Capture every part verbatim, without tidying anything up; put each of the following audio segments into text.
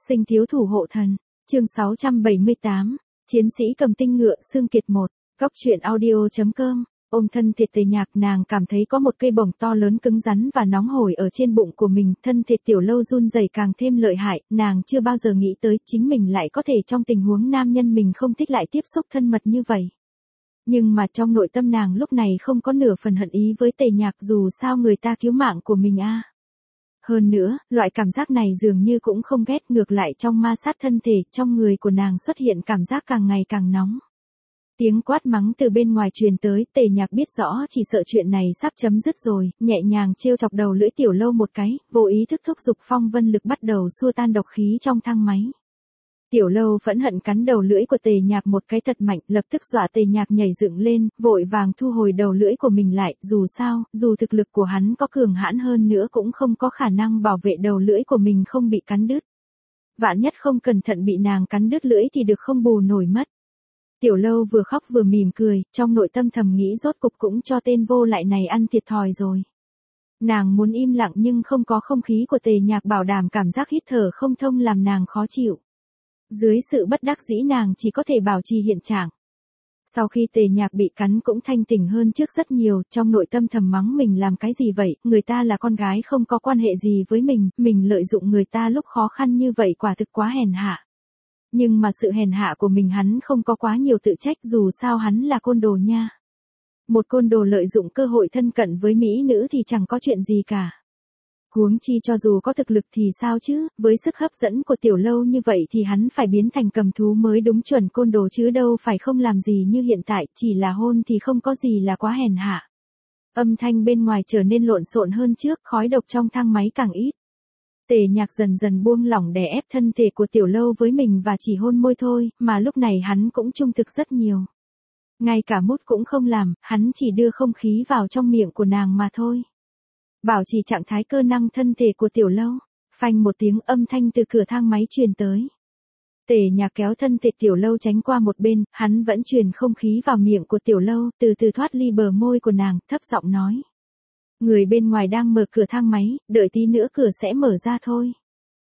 Sinh thiếu thủ hộ thần, chương sáu trăm bảy mươi tám, chiến sĩ cầm tinh ngựa xương kiệt một, góc truyện audio.com, ôm thân thịt Tề Nhạc nàng cảm thấy có một cây bổng to lớn cứng rắn và nóng hổi ở trên bụng của mình, thân thịt Tiểu Lâu run rẩy càng thêm lợi hại, nàng chưa bao giờ nghĩ tới chính mình lại có thể trong tình huống nam nhân mình không thích lại tiếp xúc thân mật như vậy. Nhưng mà trong nội tâm nàng lúc này không có nửa phần hận ý với Tề Nhạc dù sao người ta cứu mạng của mình a. À. Hơn nữa, loại cảm giác này dường như cũng không ghét, ngược lại trong ma sát thân thể, trong người của nàng xuất hiện cảm giác càng ngày càng nóng. Tiếng quát mắng từ bên ngoài truyền tới, Tề Nhạc biết rõ chỉ sợ chuyện này sắp chấm dứt rồi, nhẹ nhàng trêu chọc đầu lưỡi Tiểu Lâu một cái, vô ý thức thúc giục phong vân lực bắt đầu xua tan độc khí trong thang máy. Tiểu Lâu phẫn hận cắn đầu lưỡi của Tề Nhạc một cái thật mạnh, lập tức dọa Tề Nhạc nhảy dựng lên, vội vàng thu hồi đầu lưỡi của mình lại, dù sao, dù thực lực của hắn có cường hãn hơn nữa cũng không có khả năng bảo vệ đầu lưỡi của mình không bị cắn đứt. Vạn nhất không cẩn thận bị nàng cắn đứt lưỡi thì được không bù nổi mất. Tiểu Lâu vừa khóc vừa mỉm cười, trong nội tâm thầm nghĩ rốt cục cũng cho tên vô lại này ăn thiệt thòi rồi. Nàng muốn im lặng nhưng không có không khí của Tề Nhạc bảo đảm cảm giác hít thở không thông làm nàng khó chịu. Dưới sự bất đắc dĩ nàng chỉ có thể bảo trì hiện trạng. Sau khi Tề Nhạc bị cắn cũng thanh tỉnh hơn trước rất nhiều, trong nội tâm thầm mắng mình làm cái gì vậy, người ta là con gái không có quan hệ gì với mình, mình lợi dụng người ta lúc khó khăn như vậy quả thực quá hèn hạ. Nhưng mà sự hèn hạ của mình hắn không có quá nhiều tự trách dù sao hắn là côn đồ nha. Một côn đồ lợi dụng cơ hội thân cận với mỹ nữ thì chẳng có chuyện gì cả. Huống chi cho dù có thực lực thì sao chứ, với sức hấp dẫn của Tiểu Lâu như vậy thì hắn phải biến thành cầm thú mới đúng chuẩn côn đồ chứ đâu phải không làm gì như hiện tại, chỉ là hôn thì không có gì là quá hèn hạ. Âm thanh bên ngoài trở nên lộn xộn hơn trước, khói độc trong thang máy càng ít. Tề Nhạc dần dần buông lỏng đè ép thân thể của Tiểu Lâu với mình và chỉ hôn môi thôi, mà lúc này hắn cũng trung thực rất nhiều. Ngay cả mút cũng không làm, hắn chỉ đưa không khí vào trong miệng của nàng mà thôi. Bảo trì trạng thái cơ năng thân thể của Tiểu Lâu, phanh một tiếng âm thanh từ cửa thang máy truyền tới. Tề Nhạc kéo thân thể Tiểu Lâu tránh qua một bên, hắn vẫn truyền không khí vào miệng của Tiểu Lâu, từ từ thoát ly bờ môi của nàng, thấp giọng nói. Người bên ngoài đang mở cửa thang máy, đợi tí nữa cửa sẽ mở ra thôi.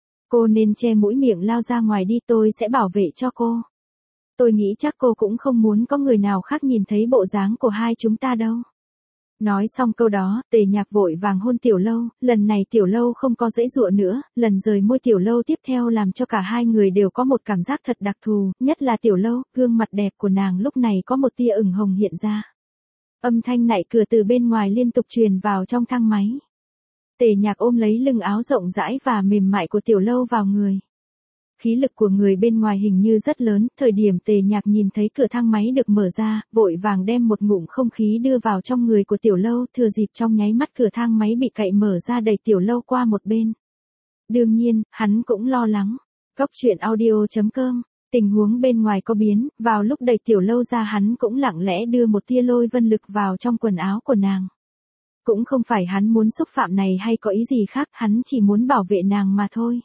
Cô nên che mũi miệng lao ra ngoài đi, tôi sẽ bảo vệ cho cô. Tôi nghĩ chắc cô cũng không muốn có người nào khác nhìn thấy bộ dáng của hai chúng ta đâu. Nói xong câu đó, Tề Nhạc vội vàng hôn Tiểu Lâu, lần này Tiểu Lâu không có giãy giụa nữa, lần rời môi Tiểu Lâu tiếp theo làm cho cả hai người đều có một cảm giác thật đặc thù, nhất là Tiểu Lâu, gương mặt đẹp của nàng lúc này có một tia ửng hồng hiện ra. Âm thanh nạy cửa từ bên ngoài liên tục truyền vào trong thang máy. Tề Nhạc ôm lấy lưng áo rộng rãi và mềm mại của Tiểu Lâu vào người. Khí lực của người bên ngoài hình như rất lớn, thời điểm Tề Nhạc nhìn thấy cửa thang máy được mở ra, vội vàng đem một ngụm không khí đưa vào trong người của Tiểu Lâu, thừa dịp trong nháy mắt cửa thang máy bị cậy mở ra đẩy Tiểu Lâu qua một bên. Đương nhiên, hắn cũng lo lắng. Góc truyện audio.com, tình huống bên ngoài có biến, vào lúc đẩy Tiểu Lâu ra hắn cũng lặng lẽ đưa một tia lôi vân lực vào trong quần áo của nàng. Cũng không phải hắn muốn xúc phạm này hay có ý gì khác, hắn chỉ muốn bảo vệ nàng mà thôi.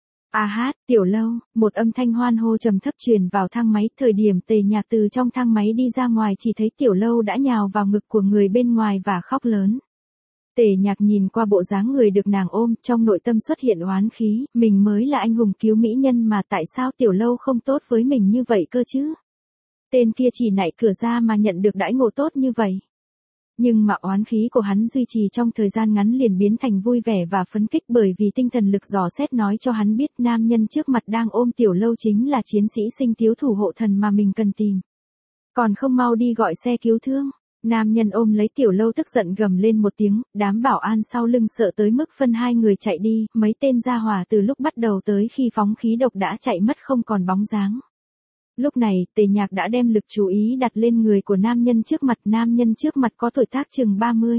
A hát, Tiểu Lâu, một âm thanh hoan hô trầm thấp truyền vào thang máy, thời điểm Tề Nhạc từ trong thang máy đi ra ngoài chỉ thấy Tiểu Lâu đã nhào vào ngực của người bên ngoài và khóc lớn. Tề Nhạc nhìn qua bộ dáng người được nàng ôm, trong nội tâm xuất hiện oán khí, mình mới là anh hùng cứu mỹ nhân mà tại sao Tiểu Lâu không tốt với mình như vậy cơ chứ? Tên kia chỉ nạy cửa ra mà nhận được đãi ngộ tốt như vậy. Nhưng mà oán khí của hắn duy trì trong thời gian ngắn liền biến thành vui vẻ và phấn khích bởi vì tinh thần lực dò xét nói cho hắn biết nam nhân trước mặt đang ôm Tiểu Lâu chính là chiến sĩ sinh thiếu thủ hộ thần mà mình cần tìm. Còn không mau đi gọi xe cứu thương. Nam nhân ôm lấy Tiểu Lâu tức giận gầm lên một tiếng, đám bảo an sau lưng sợ tới mức phân hai người chạy đi, mấy tên gia hỏa từ lúc bắt đầu tới khi phóng khí độc đã chạy mất không còn bóng dáng. Lúc này, Tề Nhạc đã đem lực chú ý đặt lên người của nam nhân trước mặt, nam nhân trước mặt có tuổi tác chừng ba mươi.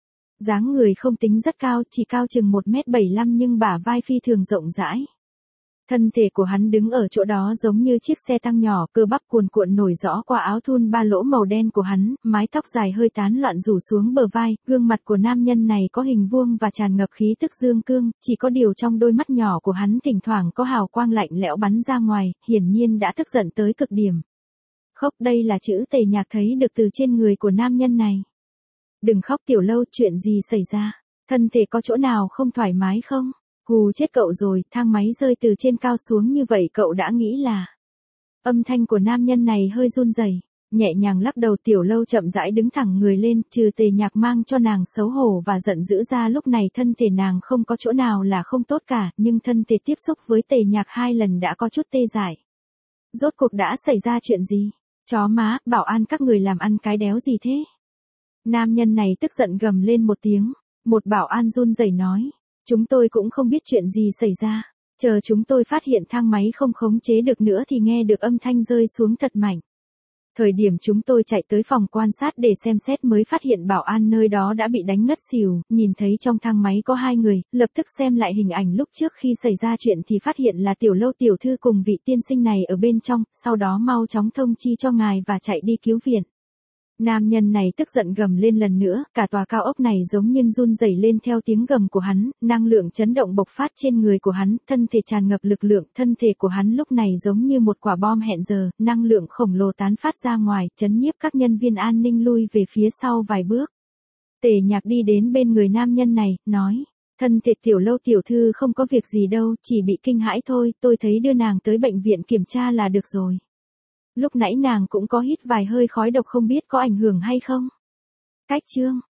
Dáng người không tính rất cao, chỉ cao chừng một mét bảy mươi lăm nhưng bả vai phi thường rộng rãi. Thân thể của hắn đứng ở chỗ đó giống như chiếc xe tăng nhỏ, cơ bắp cuồn cuộn nổi rõ qua áo thun ba lỗ màu đen của hắn, mái tóc dài hơi tán loạn rủ xuống bờ vai, gương mặt của nam nhân này có hình vuông và tràn ngập khí tức dương cương, chỉ có điều trong đôi mắt nhỏ của hắn thỉnh thoảng có hào quang lạnh lẽo bắn ra ngoài, hiển nhiên đã tức giận tới cực điểm. Khóc, đây là chữ Tề Nhạc thấy được từ trên người của nam nhân này. Đừng khóc Tiểu Lâu, chuyện gì xảy ra? Thân thể có chỗ nào không thoải mái không? Hù chết cậu rồi, thang máy rơi từ trên cao xuống như vậy cậu đã nghĩ là... Âm thanh của nam nhân này hơi run rẩy, nhẹ nhàng lắc đầu. Tiểu Lâu chậm rãi đứng thẳng người lên, trừ Tề Nhạc mang cho nàng xấu hổ và giận dữ ra lúc này thân thể nàng không có chỗ nào là không tốt cả, nhưng thân thể tiếp xúc với Tề Nhạc hai lần đã có chút tê dại. Rốt cuộc đã xảy ra chuyện gì? Chó má, bảo an các người làm ăn cái đéo gì thế? Nam nhân này tức giận gầm lên một tiếng, một bảo an run rẩy nói, chúng tôi cũng không biết chuyện gì xảy ra, chờ chúng tôi phát hiện thang máy không khống chế được nữa thì nghe được âm thanh rơi xuống thật mạnh. Thời điểm chúng tôi chạy tới phòng quan sát để xem xét mới phát hiện bảo an nơi đó đã bị đánh ngất xỉu, nhìn thấy trong thang máy có hai người, lập tức xem lại hình ảnh lúc trước khi xảy ra chuyện thì phát hiện là Tiểu Lâu tiểu thư cùng vị tiên sinh này ở bên trong, sau đó mau chóng thông chi cho ngài và chạy đi cứu viện. Nam nhân này tức giận gầm lên lần nữa, cả tòa cao ốc này giống như run rẩy lên theo tiếng gầm của hắn, năng lượng chấn động bộc phát trên người của hắn, thân thể tràn ngập lực lượng, thân thể của hắn lúc này giống như một quả bom hẹn giờ, năng lượng khổng lồ tán phát ra ngoài, chấn nhiếp các nhân viên an ninh lui về phía sau vài bước. Tề Nhạc đi đến bên người nam nhân này, nói, thân thể Tiểu Lâu tiểu thư không có việc gì đâu, chỉ bị kinh hãi thôi, tôi thấy đưa nàng tới bệnh viện kiểm tra là được rồi. Lúc nãy nàng cũng có hít vài hơi khói độc không biết có ảnh hưởng hay không? Cách chương